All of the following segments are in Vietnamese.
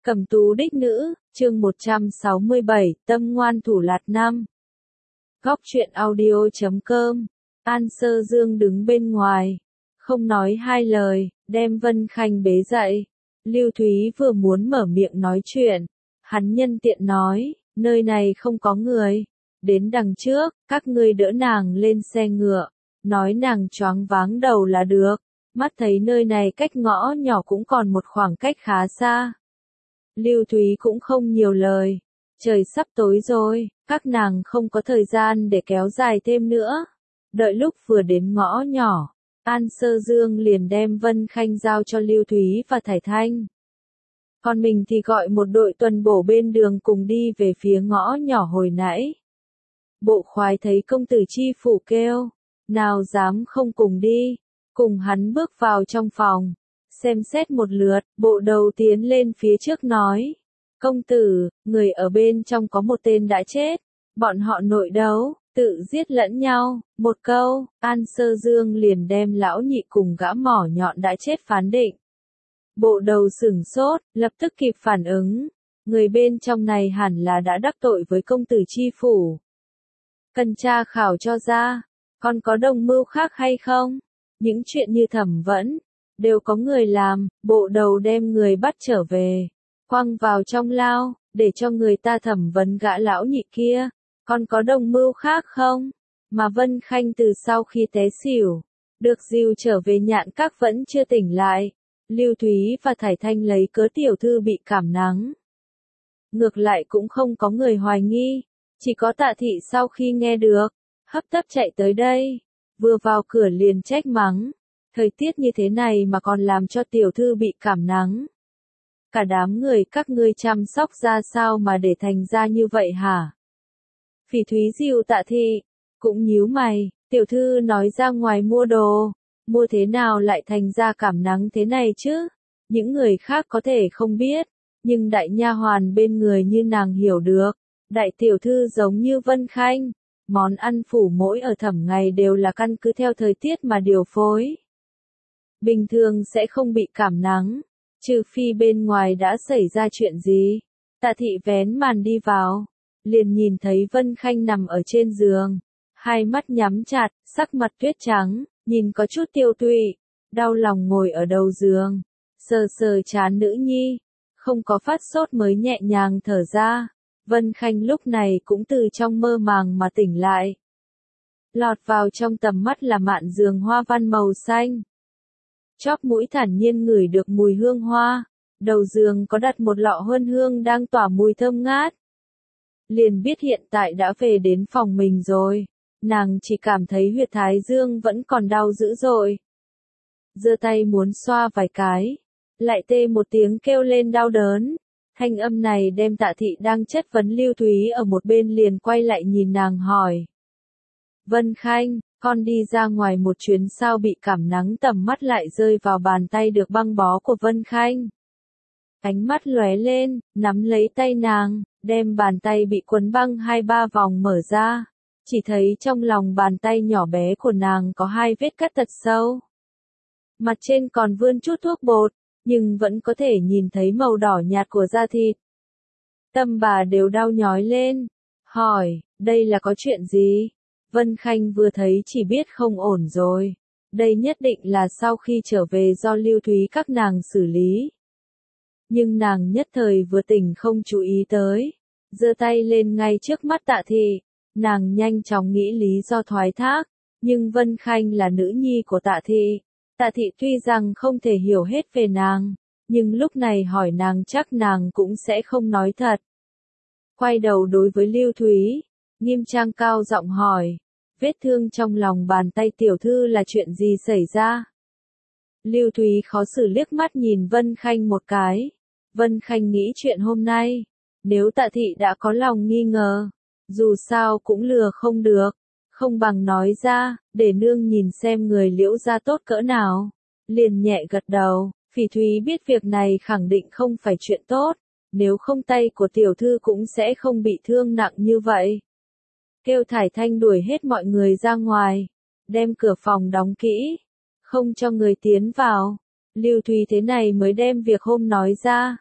Cẩm tú đích nữ, chương 167, tâm ngoan thủ lạt năm. Góc truyện audio.com. An Sơ Dương đứng bên ngoài, không nói hai lời, đem Vân Khanh bế dậy. Lưu Thúy vừa muốn mở miệng nói chuyện, hắn nhân tiện nói, nơi này không có người, đến đằng trước, các ngươi đỡ nàng lên xe ngựa, nói nàng choáng váng đầu là được, mắt thấy nơi này cách ngõ nhỏ cũng còn một khoảng cách khá xa. Lưu Thúy cũng không nhiều lời, trời sắp tối rồi, các nàng không có thời gian để kéo dài thêm nữa. Đợi lúc vừa đến ngõ nhỏ, An Sơ Dương liền đem Vân Khanh giao cho Lưu Thúy và Thải Thanh. Còn mình thì gọi một đội tuần bổ bên đường cùng đi về phía ngõ nhỏ hồi nãy. Bộ khoái thấy công tử chi phủ kêu, nào dám không cùng đi, cùng hắn bước vào trong phòng. Xem xét một lượt, bộ đầu tiến lên phía trước nói, công tử, người ở bên trong có một tên đã chết, bọn họ nội đấu, tự giết lẫn nhau, một câu, An Sơ Dương liền đem lão nhị cùng gã mỏ nhọn đã chết phán định. Bộ đầu sửng sốt, lập tức kịp phản ứng, người bên trong này hẳn là đã đắc tội với công tử chi phủ. Cần tra khảo cho ra, còn có đồng mưu khác hay không? Những chuyện như thẩm vấn đều có người làm, bộ đầu đem người bắt trở về, quăng vào trong lao, để cho người ta thẩm vấn gã lão nhị kia, còn có đồng mưu khác không? Mà Vân Khanh từ sau khi té xỉu, được dìu trở về Nhạn Các vẫn chưa tỉnh lại. Lưu Thúy và Thải Thanh lấy cớ tiểu thư bị cảm nắng. Ngược lại cũng không có người hoài nghi, chỉ có Tạ Thị sau khi nghe được, hấp tấp chạy tới đây, vừa vào cửa liền trách mắng. Thời tiết như thế này mà còn làm cho tiểu thư bị cảm nắng. Cả đám người các ngươi chăm sóc ra sao mà để thành ra như vậy hả? Phỉ Thúy dìu Tạ Thị, cũng nhíu mày, tiểu thư nói ra ngoài mua đồ, mua thế nào lại thành ra cảm nắng thế này chứ? Những người khác có thể không biết, nhưng đại nha hoàn bên người như nàng hiểu được. Đại tiểu thư giống như Vân Khanh, món ăn phủ mỗi ở thẩm ngày đều là căn cứ theo thời tiết mà điều phối. Bình thường sẽ không bị cảm nắng, trừ phi bên ngoài đã xảy ra chuyện gì. Tạ Thị vén màn đi vào, liền nhìn thấy Vân Khanh nằm ở trên giường, hai mắt nhắm chặt, sắc mặt tuyết trắng, nhìn có chút tiêu tụy, đau lòng ngồi ở đầu giường, sờ sờ trán nữ nhi, không có phát sốt mới nhẹ nhàng thở ra. Vân Khanh lúc này cũng từ trong mơ màng mà tỉnh lại. Lọt vào trong tầm mắt là mạn giường hoa văn màu xanh. Chóp mũi thản nhiên ngửi được mùi hương hoa, đầu giường có đặt một lọ huân hương đang tỏa mùi thơm ngát. Liền biết hiện tại đã về đến phòng mình rồi, nàng chỉ cảm thấy huyệt thái dương vẫn còn đau dữ dội. Giơ tay muốn xoa vài cái, lại tê một tiếng kêu lên đau đớn. Thanh âm này đem Tạ Thị đang chất vấn Lưu Thúy ở một bên liền quay lại nhìn nàng hỏi. Vân Khanh, con đi ra ngoài một chuyến sao bị cảm nắng, tầm mắt lại rơi vào bàn tay được băng bó của Vân Khanh. Ánh mắt lóe lên, nắm lấy tay nàng, đem bàn tay bị quấn băng 2-3 vòng mở ra. Chỉ thấy trong lòng bàn tay nhỏ bé của nàng có 2 vết cắt thật sâu. Mặt trên còn vươn chút thuốc bột, nhưng vẫn có thể nhìn thấy màu đỏ nhạt của da thịt. Tâm bà đều đau nhói lên, hỏi, đây là có chuyện gì? Vân Khanh vừa thấy chỉ biết không ổn rồi. Đây nhất định là sau khi trở về do Lưu Thúy các nàng xử lý. Nhưng nàng nhất thời vừa tỉnh không chú ý tới, giơ tay lên ngay trước mắt Tạ Thị, nàng nhanh chóng nghĩ lý do thoái thác, nhưng Vân Khanh là nữ nhi của Tạ Thị. Tạ Thị tuy rằng không thể hiểu hết về nàng, nhưng lúc này hỏi nàng chắc nàng cũng sẽ không nói thật. Quay đầu đối với Lưu Thúy, nghiêm trang cao giọng hỏi, vết thương trong lòng bàn tay tiểu thư là chuyện gì xảy ra? Lưu Thúy khó xử liếc mắt nhìn Vân Khanh một cái. Vân Khanh nghĩ chuyện hôm nay, nếu Tạ Thị đã có lòng nghi ngờ, dù sao cũng lừa không được. Không bằng nói ra, để nương nhìn xem người Liễu gia tốt cỡ nào. Liền nhẹ gật đầu, Phỉ Thúy biết việc này khẳng định không phải chuyện tốt, nếu không tay của tiểu thư cũng sẽ không bị thương nặng như vậy. Kêu Thải Thanh đuổi hết mọi người ra ngoài, đem cửa phòng đóng kỹ, không cho người tiến vào. Lưu Thúy thế này mới đem việc hôm nói ra,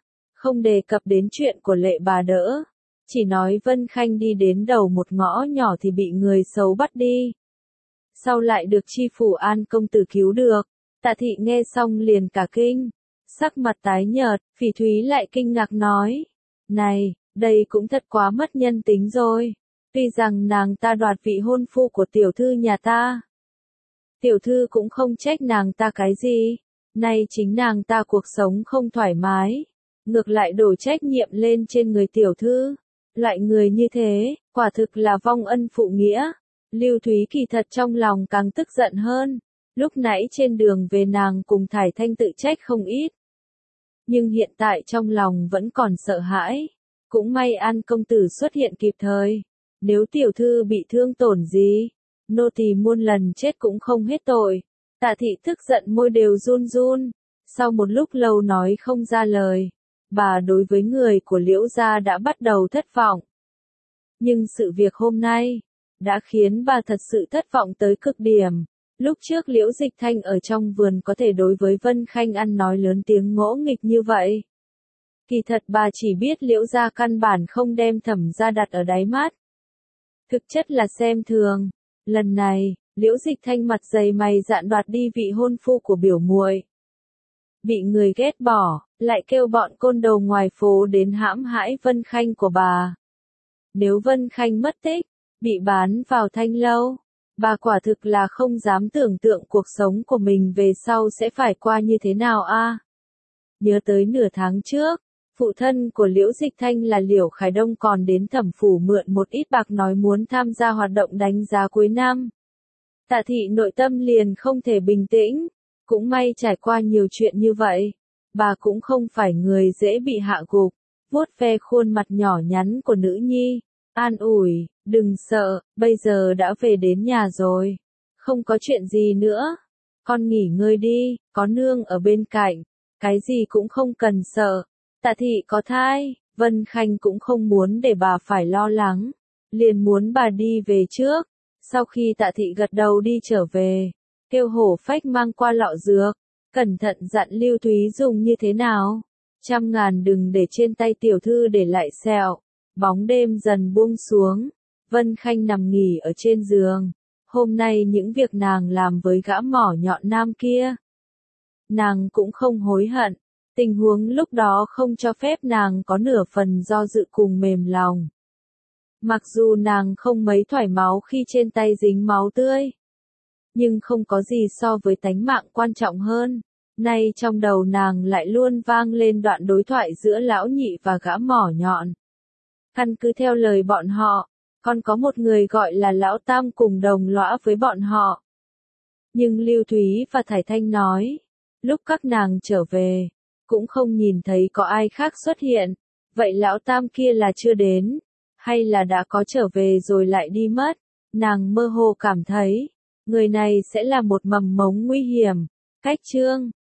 không đề cập đến chuyện của Lệ bà đỡ. Chỉ nói Vân Khanh đi đến đầu một ngõ nhỏ thì bị người xấu bắt đi. Sau lại được Chi Phủ An công tử cứu được. Tạ thị nghe xong liền cả kinh. Sắc mặt tái nhợt, Phỉ Thúy lại kinh ngạc nói. Này, đây cũng thật quá mất nhân tính rồi. Tuy rằng nàng ta đoạt vị hôn phu của tiểu thư nhà ta. Tiểu thư cũng không trách nàng ta cái gì. Nay chính nàng ta cuộc sống không thoải mái. Ngược lại đổ trách nhiệm lên trên người tiểu thư. Loại người như thế, quả thực là vong ân phụ nghĩa. Lưu Thúy kỳ thật trong lòng càng tức giận hơn. Lúc nãy trên đường về nàng cùng Thải Thanh tự trách không ít. Nhưng hiện tại trong lòng vẫn còn sợ hãi. Cũng may An công tử xuất hiện kịp thời. Nếu tiểu thư bị thương tổn gì, nô tỳ muôn lần chết cũng không hết tội. Tạ thị tức giận môi đều run run. Sau một lúc lâu nói không ra lời. Bà đối với người của Liễu gia đã bắt đầu thất vọng. Nhưng sự việc hôm nay đã khiến bà thật sự thất vọng tới cực điểm. Lúc trước Liễu Dịch Thanh ở trong vườn có thể đối với Vân Khanh ăn nói lớn tiếng ngỗ nghịch như vậy. Kỳ thật bà chỉ biết Liễu gia căn bản không đem Thẩm gia đặt ở đáy mắt. Thực chất là xem thường. Lần này, Liễu Dịch Thanh mặt dày mày dạn đoạt đi vị hôn phu của biểu muội. Bị người ghét bỏ, lại kêu bọn côn đồ ngoài phố đến hãm hãi Vân Khanh của bà. Nếu Vân Khanh mất tích, bị bán vào thanh lâu, bà quả thực là không dám tưởng tượng cuộc sống của mình về sau sẽ phải qua như thế nào a. Nhớ tới nửa tháng trước, phụ thân của Liễu Dịch Thanh là Liễu Khải Đông còn đến Thẩm phủ mượn một ít bạc nói muốn tham gia hoạt động đánh giá cuối năm. Tạ thị nội tâm liền không thể bình tĩnh, cũng may trải qua nhiều chuyện như vậy, bà cũng không phải người dễ bị hạ gục, vuốt ve khuôn mặt nhỏ nhắn của nữ nhi, an ủi, đừng sợ, bây giờ đã về đến nhà rồi, không có chuyện gì nữa, con nghỉ ngơi đi, có nương ở bên cạnh, cái gì cũng không cần sợ. Tạ thị có thai, Vân Khanh cũng không muốn để bà phải lo lắng, liền muốn bà đi về trước. Sau khi Tạ thị gật đầu đi trở về, kêu Hổ Phách mang qua lọ dược, cẩn thận dặn Lưu Thúy dùng như thế nào. 100.000 đừng để trên tay tiểu thư để lại sẹo. Bóng đêm dần buông xuống, Vân Khanh nằm nghỉ ở trên giường. Hôm nay những việc nàng làm với gã mỏ nhọn nam kia, nàng cũng không hối hận. Tình huống lúc đó không cho phép nàng có nửa phần do dự cùng mềm lòng. Mặc dù nàng không mấy thoải máu khi trên tay dính máu tươi, nhưng không có gì so với tánh mạng quan trọng hơn. Nay trong đầu nàng lại luôn vang lên đoạn đối thoại giữa lão nhị và gã mỏ nhọn. Căn cứ theo lời bọn họ, còn có một người gọi là lão tam cùng đồng lõa với bọn họ. Nhưng Lưu Thúy và Thải Thanh nói, lúc các nàng trở về, cũng không nhìn thấy có ai khác xuất hiện. Vậy lão tam kia là chưa đến, hay là đã có trở về rồi lại đi mất? Nàng mơ hồ cảm thấy, người này sẽ là một mầm mống nguy hiểm. Cách chương